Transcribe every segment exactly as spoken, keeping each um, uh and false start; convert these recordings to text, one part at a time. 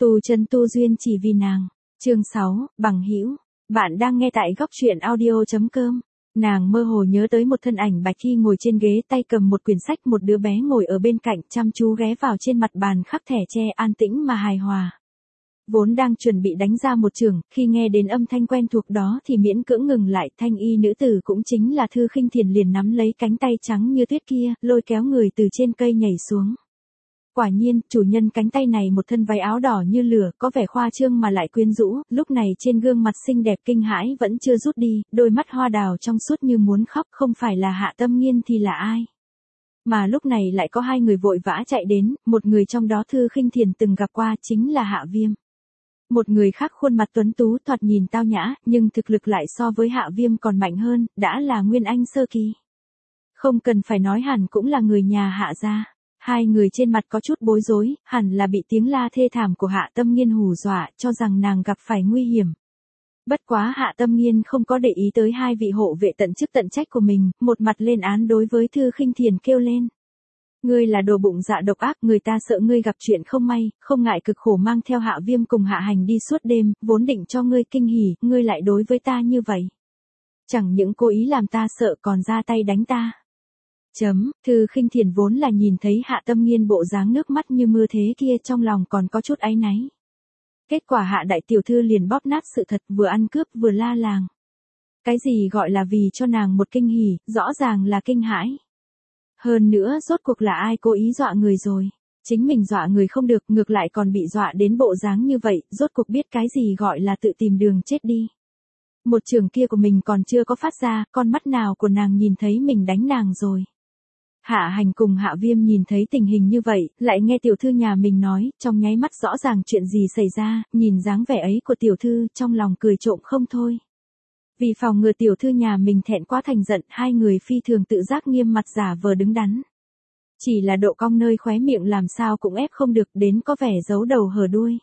Tu chân tu duyên chỉ vì nàng. Chương sáu, bằng hữu. Bạn đang nghe tại góc truyện audio chấm com. Nàng mơ hồ nhớ tới một thân ảnh bạch y ngồi trên ghế, tay cầm một quyển sách, một đứa bé ngồi ở bên cạnh chăm chú ghé vào trên mặt bàn khắc thẻ tre, an tĩnh mà hài hòa. Vốn đang chuẩn bị đánh ra một chưởng, khi nghe đến âm thanh quen thuộc đó thì miễn cưỡng ngừng lại. Thanh y nữ tử cũng chính là Thư Khinh Thiền liền nắm lấy cánh tay trắng như tuyết kia, lôi kéo người từ trên cây nhảy xuống. Quả nhiên, chủ nhân cánh tay này một thân váy áo đỏ như lửa, có vẻ khoa trương mà lại quyến rũ, lúc này trên gương mặt xinh đẹp kinh hãi vẫn chưa rút đi, đôi mắt hoa đào trong suốt như muốn khóc, không phải là Hạ Tâm Nghiên thì là ai? Mà lúc này lại có hai người vội vã chạy đến, một người trong đó Thư Khinh Thiền từng gặp qua chính là Hạ Viêm. Một người khác khuôn mặt tuấn tú thoạt nhìn tao nhã, nhưng thực lực lại so với Hạ Viêm còn mạnh hơn, đã là Nguyên Anh sơ kỳ. Không cần phải nói hẳn cũng là người nhà Hạ gia. Hai người trên mặt có chút bối rối, hẳn là bị tiếng la thê thảm của Hạ Tâm Nghiên hù dọa, cho rằng nàng gặp phải nguy hiểm. Bất quá Hạ Tâm Nghiên không có để ý tới hai vị hộ vệ tận chức tận trách của mình, một mặt lên án đối với Thư Khinh Thiền kêu lên. Ngươi là đồ bụng dạ độc ác, người ta sợ ngươi gặp chuyện không may, không ngại cực khổ mang theo Hạ Viêm cùng Hạ Hành đi suốt đêm, vốn định cho ngươi kinh hỉ, ngươi lại đối với ta như vậy. Chẳng những cố ý làm ta sợ còn ra tay đánh ta. Chấm, Thư Khinh Thiền vốn là nhìn thấy Hạ Tâm Nghiên bộ dáng nước mắt như mưa thế kia trong lòng còn có chút áy náy. Kết quả Hạ đại tiểu thư liền bóp nát sự thật, vừa ăn cướp vừa la làng. Cái gì gọi là vì cho nàng một kinh hỉ, rõ ràng là kinh hãi. Hơn nữa rốt cuộc là ai cố ý dọa người rồi. Chính mình dọa người không được, ngược lại còn bị dọa đến bộ dáng như vậy, rốt cuộc biết cái gì gọi là tự tìm đường chết đi. Một chưởng kia của mình còn chưa có phát ra, con mắt nào của nàng nhìn thấy mình đánh nàng rồi. Hạ Hành cùng Hạ Viêm nhìn thấy tình hình như vậy, lại nghe tiểu thư nhà mình nói, trong nháy mắt rõ ràng chuyện gì xảy ra, nhìn dáng vẻ ấy của tiểu thư, trong lòng cười trộm không thôi. Vì phòng ngừa tiểu thư nhà mình thẹn quá thành giận, hai người phi thường tự giác nghiêm mặt giả vờ đứng đắn. Chỉ là độ cong nơi khóe miệng làm sao cũng ép không được, đến có vẻ giấu đầu hở đuôi.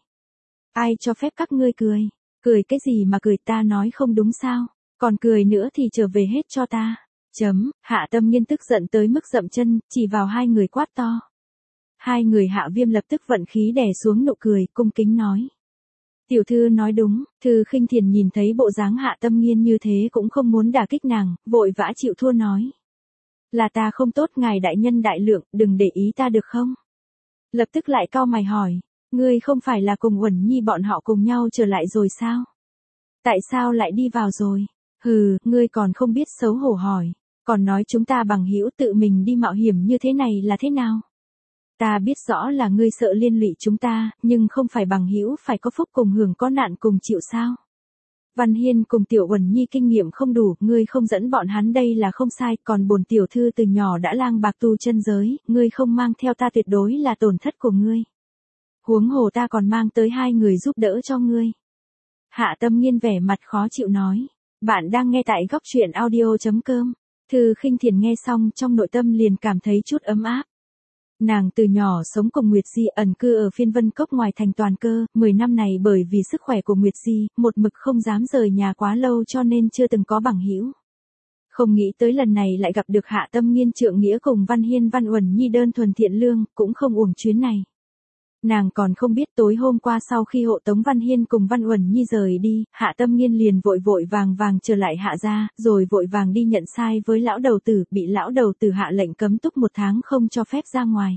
Ai cho phép các ngươi cười? Cười cái gì mà cười, ta nói không đúng sao? Còn cười nữa thì trở về hết cho ta. Chấm, Hạ Tâm Nghiên tức giận tới mức dậm chân, chỉ vào hai người quát to. Hai người Hạ Viêm lập tức vận khí đè xuống nụ cười, cung kính nói. Tiểu thư nói đúng. Thư Khinh Thiền nhìn thấy bộ dáng Hạ Tâm Nghiên như thế cũng không muốn đả kích nàng, vội vã chịu thua nói. Là ta không tốt, ngài đại nhân đại lượng, đừng để ý ta được không? Lập tức lại cau mày hỏi, ngươi không phải là cùng Uẩn Nhi bọn họ cùng nhau trở lại rồi sao? Tại sao lại đi vào rồi? Hừ, ngươi còn không biết xấu hổ hỏi, còn nói chúng ta bằng hữu tự mình đi mạo hiểm như thế này là thế nào? Ta biết rõ là ngươi sợ liên lụy chúng ta, nhưng không phải bằng hữu phải có phúc cùng hưởng có nạn cùng chịu sao? Văn Hiên cùng Tiểu Uẩn Nhi kinh nghiệm không đủ, ngươi không dẫn bọn hắn đây là không sai, còn bổn tiểu thư từ nhỏ đã lang bạc tu chân giới, ngươi không mang theo ta tuyệt đối là tổn thất của ngươi. Huống hồ ta còn mang tới hai người giúp đỡ cho ngươi. Hạ Tâm Nghiên vẻ mặt khó chịu nói. Bạn đang nghe tại góc truyện audio chấm com. Thư Khinh Thiền nghe xong trong nội tâm liền cảm thấy chút ấm áp. Nàng từ nhỏ sống cùng Nguyệt Di, ẩn cư ở phiên vân cốc ngoài thành Toàn Cơ, mười năm này bởi vì sức khỏe của Nguyệt Di, một mực không dám rời nhà quá lâu cho nên chưa từng có bằng hữu. Không nghĩ tới lần này lại gặp được Hạ Tâm Nghiên trượng nghĩa cùng Văn Hiên Văn Uẩn Nhi đơn thuần thiện lương, cũng không uổng chuyến này. Nàng còn không biết tối hôm qua sau khi hộ tống Văn Hiên cùng Văn Uẩn Nhi rời đi, Hạ Tâm Nghiên liền vội vội vàng vàng trở lại Hạ gia, rồi vội vàng đi nhận sai với lão đầu tử, bị lão đầu tử hạ lệnh cấm túc một tháng không cho phép ra ngoài.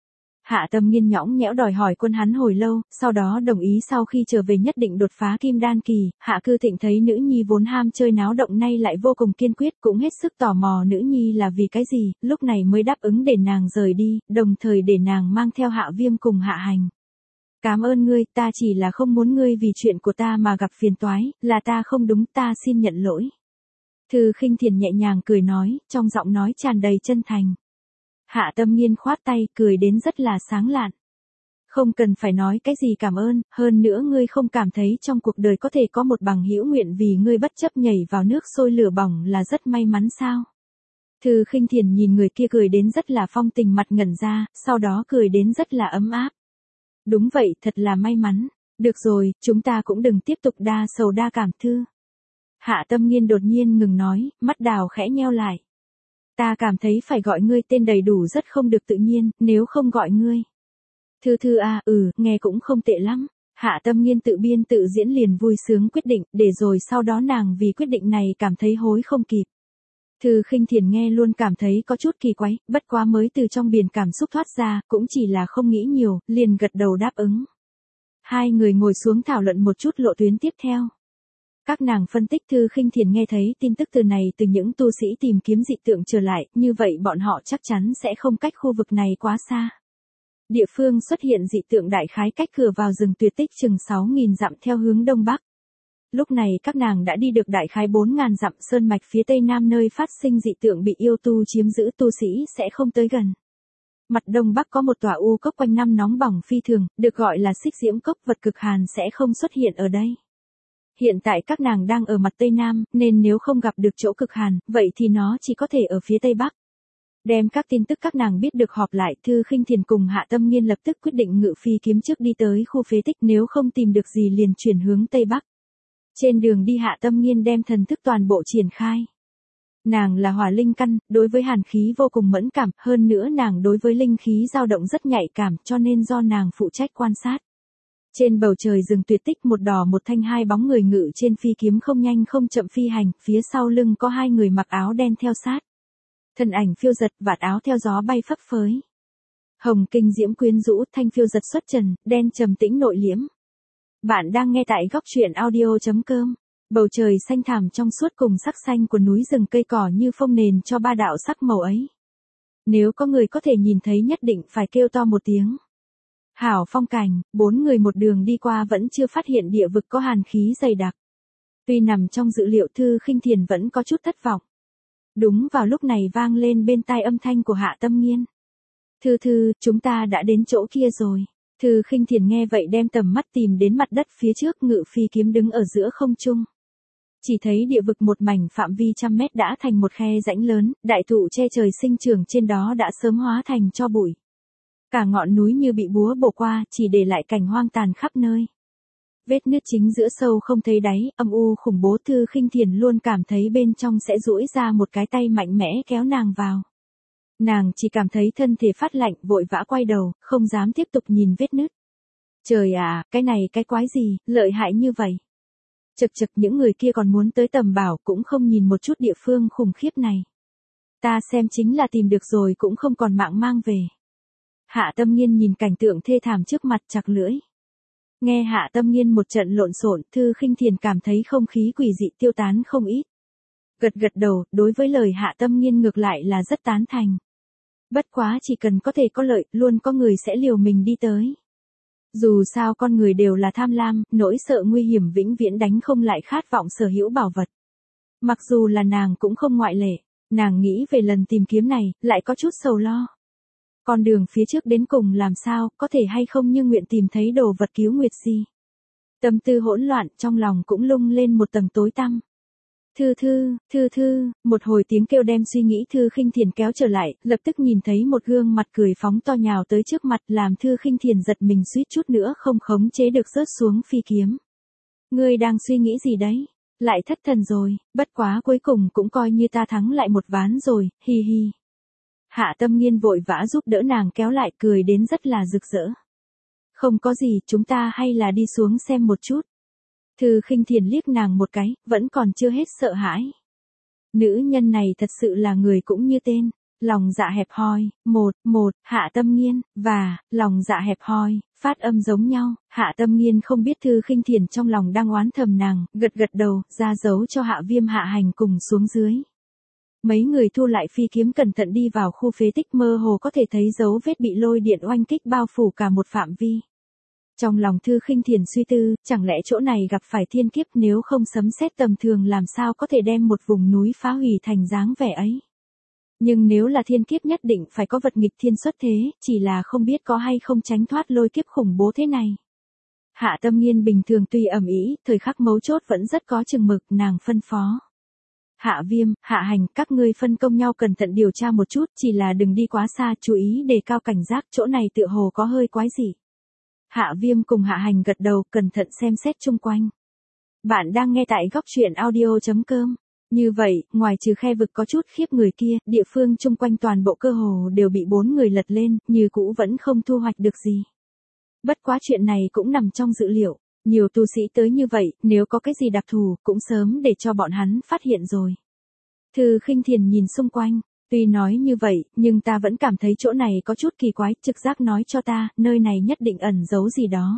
Hạ Tâm Nghiên nhõng nhẽo đòi hỏi quân hắn hồi lâu, sau đó đồng ý sau khi trở về nhất định đột phá kim đan kỳ. Hạ Cư Thịnh thấy nữ nhi vốn ham chơi náo động nay lại vô cùng kiên quyết, cũng hết sức tò mò nữ nhi là vì cái gì, lúc này mới đáp ứng để nàng rời đi, đồng thời để nàng mang theo Hạ Viêm cùng Hạ Hành. Cảm ơn ngươi, ta chỉ là không muốn ngươi vì chuyện của ta mà gặp phiền toái, là ta không đúng, ta xin nhận lỗi. Thư Khinh Thiền nhẹ nhàng cười nói, trong giọng nói tràn đầy chân thành. Hạ Tâm Nghiên khoát tay, cười đến rất là sáng lạn. Không cần phải nói cái gì cảm ơn, hơn nữa ngươi không cảm thấy trong cuộc đời có thể có một bằng hữu nguyện vì ngươi bất chấp nhảy vào nước sôi lửa bỏng là rất may mắn sao? Thư Khinh Thiền nhìn người kia cười đến rất là phong tình, mặt ngẩn ra, sau đó cười đến rất là ấm áp. Đúng vậy, thật là may mắn. Được rồi, chúng ta cũng đừng tiếp tục đa sầu đa cảm. Thư Hạ Tâm Nghiên đột nhiên ngừng nói, mắt đào khẽ nheo lại. Ta cảm thấy phải gọi ngươi tên đầy đủ rất không được tự nhiên, nếu không gọi ngươi Thư Thư à, ừ, nghe cũng không tệ lắm. Hạ Tâm Nghiên tự biên tự diễn liền vui sướng quyết định, để rồi sau đó nàng vì quyết định này cảm thấy hối không kịp. Thư Khinh Thiền nghe luôn cảm thấy có chút kỳ quái, bất quá mới từ trong biển cảm xúc thoát ra, cũng chỉ là không nghĩ nhiều, liền gật đầu đáp ứng. Hai người ngồi xuống thảo luận một chút lộ tuyến tiếp theo. Các nàng phân tích Thư Khinh Thiền nghe thấy tin tức từ này từ những tu sĩ tìm kiếm dị tượng trở lại, như vậy bọn họ chắc chắn sẽ không cách khu vực này quá xa. Địa phương xuất hiện dị tượng đại khái cách cửa vào rừng tuyệt tích chừng sáu nghìn dặm theo hướng đông bắc. Lúc này các nàng đã đi được đại khái bốn nghìn dặm, sơn mạch phía tây nam nơi phát sinh dị tượng bị yêu tu chiếm giữ, tu sĩ sẽ không tới gần. Mặt đông bắc có một tòa u cốc quanh năm nóng bỏng phi thường, được gọi là Xích Diễm Cốc, vật cực hàn sẽ không xuất hiện ở đây. Hiện tại các nàng đang ở mặt tây nam, nên nếu không gặp được chỗ cực hàn, vậy thì nó chỉ có thể ở phía tây bắc. Đem các tin tức các nàng biết được họp lại, Thư Khinh Thiền cùng Hạ Tâm Nghiên lập tức quyết định ngự phi kiếm trước đi tới khu phế tích, nếu không tìm được gì liền chuyển hướng tây bắc. Trên đường đi Hạ Tâm Nghiên đem thần thức toàn bộ triển khai. Nàng là hỏa linh căn, đối với hàn khí vô cùng mẫn cảm, hơn nữa nàng đối với linh khí dao động rất nhạy cảm, cho nên do nàng phụ trách quan sát. Trên bầu trời rừng tuyệt tích, một đỏ một thanh hai bóng người ngự trên phi kiếm không nhanh không chậm phi hành, phía sau lưng có hai người mặc áo đen theo sát. Thân ảnh phiêu giật, vạt áo theo gió bay phấp phới. Hồng kinh diễm quyến rũ, thanh phiêu giật xuất trần, đen trầm tĩnh nội liễm. Bạn đang nghe tại góc truyện audio chấm com. Bầu trời xanh thẳm trong suốt cùng sắc xanh của núi rừng cây cỏ như phông nền cho ba đạo sắc màu ấy. Nếu có người có thể nhìn thấy nhất định phải kêu to một tiếng. Hảo phong cảnh, bốn người một đường đi qua vẫn chưa phát hiện địa vực có hàn khí dày đặc. Tuy nằm trong dự liệu, Thư Khinh Thiền vẫn có chút thất vọng. Đúng vào lúc này vang lên bên tai âm thanh của Hạ Tâm Nghiên. Thư Thư, chúng ta đã đến chỗ kia rồi. Thư Khinh Thiền nghe vậy đem tầm mắt tìm đến mặt đất phía trước, ngự phi kiếm đứng ở giữa không trung. Chỉ thấy địa vực một mảnh phạm vi trăm mét đã thành một khe rãnh lớn, đại thụ che trời sinh trưởng trên đó đã sớm hóa thành tro bụi. Cả ngọn núi như bị búa bổ qua, chỉ để lại cảnh hoang tàn khắp nơi. Vết nứt chính giữa sâu không thấy đáy, âm u khủng bố. Thư Khinh Thiền luôn cảm thấy bên trong sẽ duỗi ra một cái tay mạnh mẽ kéo nàng vào. Nàng chỉ cảm thấy thân thể phát lạnh, vội vã quay đầu, không dám tiếp tục nhìn vết nứt. Trời à, cái này cái quái gì, lợi hại như vậy. Chật chật, những người kia còn muốn tới tầm bảo cũng không nhìn một chút địa phương khủng khiếp này. Ta xem chính là tìm được rồi cũng không còn mạng mang về. Hạ Tâm Nghiên nhìn cảnh tượng thê thảm trước mặt chặt lưỡi. Nghe Hạ Tâm Nghiên một trận lộn xộn, Thư Khinh Thiền cảm thấy không khí quỷ dị tiêu tán không ít. Gật gật đầu, đối với lời Hạ Tâm Nghiên ngược lại là rất tán thành. Bất quá chỉ cần có thể có lợi, luôn có người sẽ liều mình đi tới. Dù sao con người đều là tham lam, nỗi sợ nguy hiểm vĩnh viễn đánh không lại khát vọng sở hữu bảo vật. Mặc dù là nàng cũng không ngoại lệ, nàng nghĩ về lần tìm kiếm này, lại có chút sầu lo. Con đường phía trước đến cùng làm sao, có thể hay không như nguyện tìm thấy đồ vật cứu nguyệt gì. Tâm tư hỗn loạn, trong lòng cũng lung lên một tầng tối tăm. Thư Thư, Thư Thư, một hồi tiếng kêu đem suy nghĩ Thư Khinh Thiền kéo trở lại, lập tức nhìn thấy một gương mặt cười phóng to nhào tới trước mặt, làm Thư Khinh Thiền giật mình suýt chút nữa không khống chế được rớt xuống phi kiếm. Ngươi đang suy nghĩ gì đấy? Lại thất thần rồi, bất quá cuối cùng cũng coi như ta thắng lại một ván rồi, hi hi. Hạ Tâm Nghiên vội vã giúp đỡ nàng kéo lại, cười đến rất là rực rỡ. Không có gì, chúng ta hay là đi xuống xem một chút. Thư Khinh Thiền liếc nàng một cái, vẫn còn chưa hết sợ hãi. Nữ nhân này thật sự là người cũng như tên, lòng dạ hẹp hòi. Một, một, Hạ Tâm Nghiên, và, lòng dạ hẹp hòi, phát âm giống nhau. Hạ Tâm Nghiên không biết Thư Khinh Thiền trong lòng đang oán thầm nàng, gật gật đầu, ra dấu cho Hạ Viêm Hạ Hành cùng xuống dưới. Mấy người thu lại phi kiếm cẩn thận đi vào khu phế tích, mơ hồ có thể thấy dấu vết bị lôi điện oanh kích bao phủ cả một phạm vi. Trong lòng Thư Khinh Thiền suy tư, chẳng lẽ chỗ này gặp phải thiên kiếp, nếu không sấm sét tầm thường làm sao có thể đem một vùng núi phá hủy thành dáng vẻ ấy. Nhưng nếu là thiên kiếp nhất định phải có vật nghịch thiên xuất thế, chỉ là không biết có hay không tránh thoát lôi kiếp khủng bố thế này. Hạ Tâm Nghiên bình thường tuy ầm ĩ, thời khắc mấu chốt vẫn rất có chừng mực, nàng phân phó. Hạ Viêm, Hạ Hành, các ngươi phân công nhau cẩn thận điều tra một chút, chỉ là đừng đi quá xa, chú ý đề cao cảnh giác, chỗ này tựa hồ có hơi quái dị. Hạ Viêm cùng Hạ Hành gật đầu, cẩn thận xem xét chung quanh. Bạn đang nghe tại góc truyện audio chấm com. Như vậy, ngoài trừ khe vực có chút khiếp người kia, địa phương chung quanh toàn bộ cơ hồ đều bị bốn người lật lên, như cũ vẫn không thu hoạch được gì. Bất quá chuyện này cũng nằm trong dự liệu, nhiều tu sĩ tới như vậy, nếu có cái gì đặc thù, cũng sớm để cho bọn hắn phát hiện rồi. Thư Khinh Thiền nhìn xung quanh, tuy nói như vậy, nhưng ta vẫn cảm thấy chỗ này có chút kỳ quái, trực giác nói cho ta, nơi này nhất định ẩn giấu gì đó.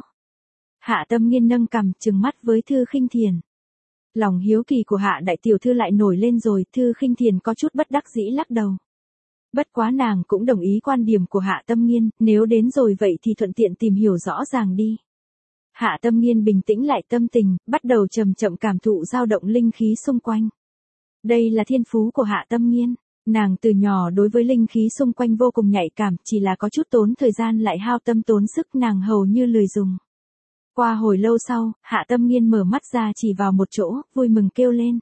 Hạ Tâm Nghiên nâng cằm, trừng mắt với Thư Khinh Thiền. Lòng hiếu kỳ của Hạ đại tiểu thư lại nổi lên rồi, Thư Khinh Thiền có chút bất đắc dĩ lắc đầu. Bất quá nàng cũng đồng ý quan điểm của Hạ Tâm Nghiên, nếu đến rồi vậy thì thuận tiện tìm hiểu rõ ràng đi. Hạ Tâm Nghiên bình tĩnh lại tâm tình, bắt đầu chậm chậm cảm thụ dao động linh khí xung quanh. Đây là thiên phú của Hạ Tâm Nghiên, nàng từ nhỏ đối với linh khí xung quanh vô cùng nhạy cảm, chỉ là có chút tốn thời gian lại hao tâm tốn sức nàng hầu như lười dùng. Qua hồi lâu sau, Hạ Tâm Nghiên mở mắt ra chỉ vào một chỗ, vui mừng kêu lên.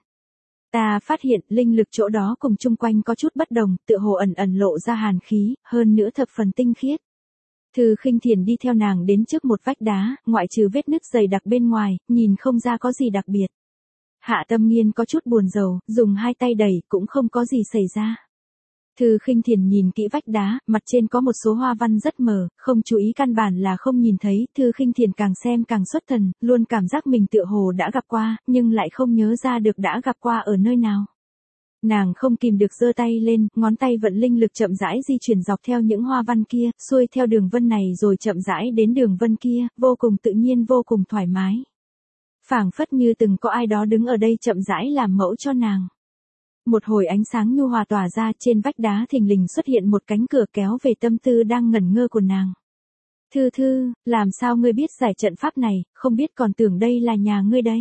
Ta phát hiện linh lực chỗ đó cùng chung quanh có chút bất đồng, tựa hồ ẩn ẩn lộ ra hàn khí, hơn nữa thập phần tinh khiết. Thư Khinh Thiền đi theo nàng đến trước một vách đá, ngoại trừ vết nứt dày đặc bên ngoài, nhìn không ra có gì đặc biệt. Hạ Tâm Nghiên có chút buồn rầu, dùng hai tay đẩy cũng không có gì xảy ra. Thư Khinh Thiền nhìn kỹ vách đá, mặt trên có một số hoa văn rất mờ, không chú ý căn bản là không nhìn thấy. Thư Khinh Thiền càng xem càng xuất thần, luôn cảm giác mình tựa hồ đã gặp qua, nhưng lại không nhớ ra được đã gặp qua ở nơi nào. Nàng không kìm được giơ tay lên, ngón tay vận linh lực chậm rãi di chuyển dọc theo những hoa văn kia, xuôi theo đường vân này rồi chậm rãi đến đường vân kia, vô cùng tự nhiên vô cùng thoải mái. Phảng phất như từng có ai đó đứng ở đây chậm rãi làm mẫu cho nàng. Một hồi ánh sáng nhu hòa tỏa ra, trên vách đá thình lình xuất hiện một cánh cửa kéo về tâm tư đang ngẩn ngơ của nàng. Thư Thư, làm sao ngươi biết giải trận pháp này, không biết còn tưởng đây là nhà ngươi đây.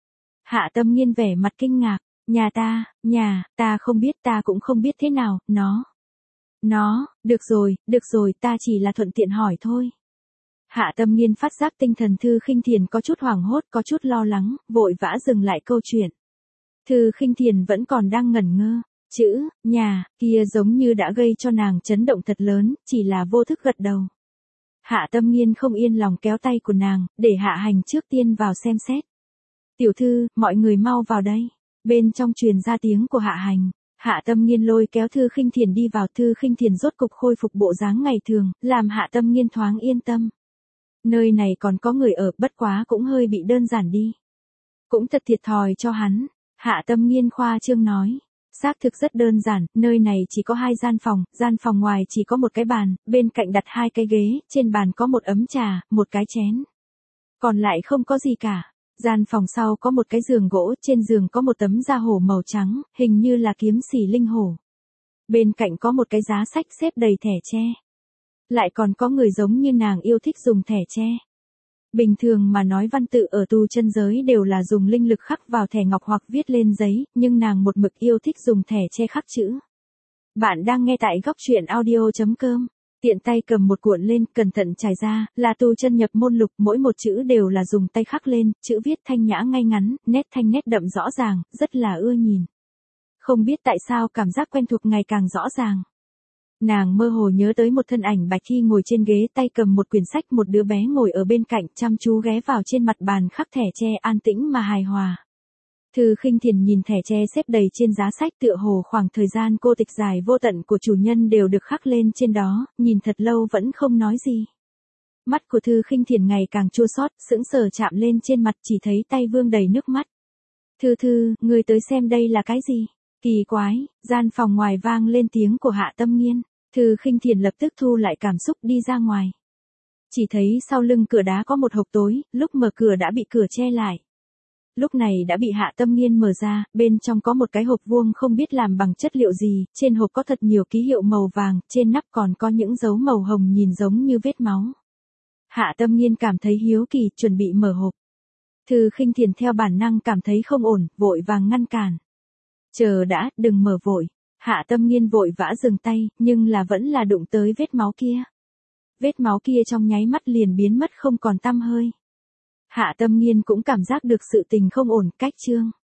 Hạ Tâm Nghiên vẻ mặt kinh ngạc, nhà ta, nhà, ta không biết, ta cũng không biết thế nào, nó. Nó, được rồi, được rồi, ta chỉ là thuận tiện hỏi thôi. Hạ Tâm Nghiên phát giác tinh thần Thư Khinh Thiền có chút hoảng hốt, có chút lo lắng, vội vã dừng lại câu chuyện. Thư Khinh Thiền vẫn còn đang ngẩn ngơ, chữ, nhà, kia giống như đã gây cho nàng chấn động thật lớn, chỉ là vô thức gật đầu. Hạ Tâm Nghiên không yên lòng kéo tay của nàng, để Hạ Hành trước tiên vào xem xét. Tiểu thư, mọi người mau vào đây. Bên trong truyền ra tiếng của Hạ Hành. Hạ Tâm Nghiên lôi kéo Thư Khinh Thiền đi vào. Thư Khinh Thiền rốt cục khôi phục bộ dáng ngày thường, làm Hạ Tâm Nghiên thoáng yên tâm. Nơi này còn có người ở, bất quá cũng hơi bị đơn giản đi. Cũng thật thiệt thòi cho hắn. Hạ Tâm Nghiên khoa trương nói. Xác thực rất đơn giản, nơi này chỉ có hai gian phòng, gian phòng ngoài chỉ có một cái bàn, bên cạnh đặt hai cái ghế, trên bàn có một ấm trà, một cái chén. Còn lại không có gì cả. Gian phòng sau có một cái giường gỗ, trên giường có một tấm da hổ màu trắng, hình như là kiếm xỉ linh hổ. Bên cạnh có một cái giá sách xếp đầy thẻ tre. Lại còn có người giống như nàng yêu thích dùng thẻ tre. Bình thường mà nói văn tự ở tu chân giới đều là dùng linh lực khắc vào thẻ ngọc hoặc viết lên giấy, nhưng nàng một mực yêu thích dùng thẻ tre khắc chữ. Bạn đang nghe tại góc truyện audio chấm com. Tiện tay cầm một cuộn lên, cẩn thận trải ra, là tu chân nhập môn lục, mỗi một chữ đều là dùng tay khắc lên, chữ viết thanh nhã ngay ngắn, nét thanh nét đậm rõ ràng, rất là ưa nhìn. Không biết tại sao cảm giác quen thuộc ngày càng rõ ràng. Nàng mơ hồ nhớ tới một thân ảnh bạch y ngồi trên ghế, tay cầm một quyển sách, một đứa bé ngồi ở bên cạnh chăm chú ghé vào trên mặt bàn khắc thẻ tre, an tĩnh mà hài hòa. Thư Khinh Thiền nhìn thẻ tre xếp đầy trên giá sách, tựa hồ khoảng thời gian cô tịch dài vô tận của chủ nhân đều được khắc lên trên đó, nhìn thật lâu vẫn không nói gì. Mắt của Thư Khinh Thiền ngày càng chua xót, sững sờ chạm lên trên mặt, chỉ thấy tay vương đầy nước mắt. Thư Thư, ngươi tới xem đây là cái gì? Kỳ quái, gian phòng ngoài vang lên tiếng của Hạ Tâm Nghiên. Thư Khinh Thiền lập tức thu lại cảm xúc đi ra ngoài. Chỉ thấy sau lưng cửa đá có một hộp tối, lúc mở cửa đã bị cửa che lại. Lúc này đã bị Hạ Tâm Nghiên mở ra, bên trong có một cái hộp vuông không biết làm bằng chất liệu gì, trên hộp có thật nhiều ký hiệu màu vàng, trên nắp còn có những dấu màu hồng nhìn giống như vết máu. Hạ Tâm Nghiên cảm thấy hiếu kỳ, chuẩn bị mở hộp. Thư Khinh Thiền theo bản năng cảm thấy không ổn, vội vàng ngăn cản. Chờ đã, đừng mở vội. Hạ Tâm Nghiên vội vã dừng tay, nhưng là vẫn là đụng tới vết máu kia. Vết máu kia trong nháy mắt liền biến mất không còn tăm hơi. Hạ Tâm Nghiên cũng cảm giác được sự tình không ổn, cách chương.